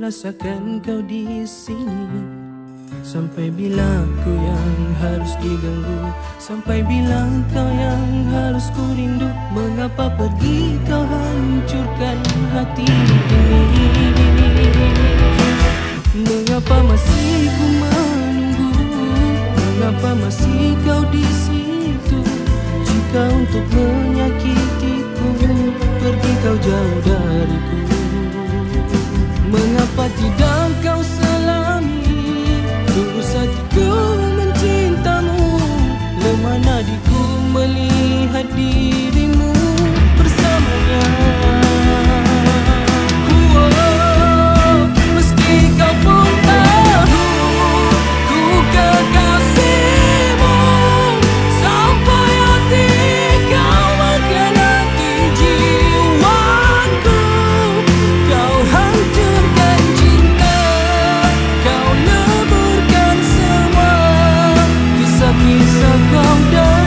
rasakan kau di sini. Sampai bila ku yang harus diganggu? Sampai bila kau yang harus ku rindu? Mengapa pergi kau hancurkan hati ini? Mengapa masih ku menunggu? Mengapa masih kau di situ? Jika untuk menyakitiku, pergi kau jauh dariku. Mengapa tidak kau selami tulus hatiku mencintamu? Lemah nadiku melihat dirimu bersamanya. Meski kau pun tahu ku kekasihmu, sampai hati kau mengkhianati jiwaku. Kau hancurkan cinta, kau leburkan semua kisah-kisah kau dan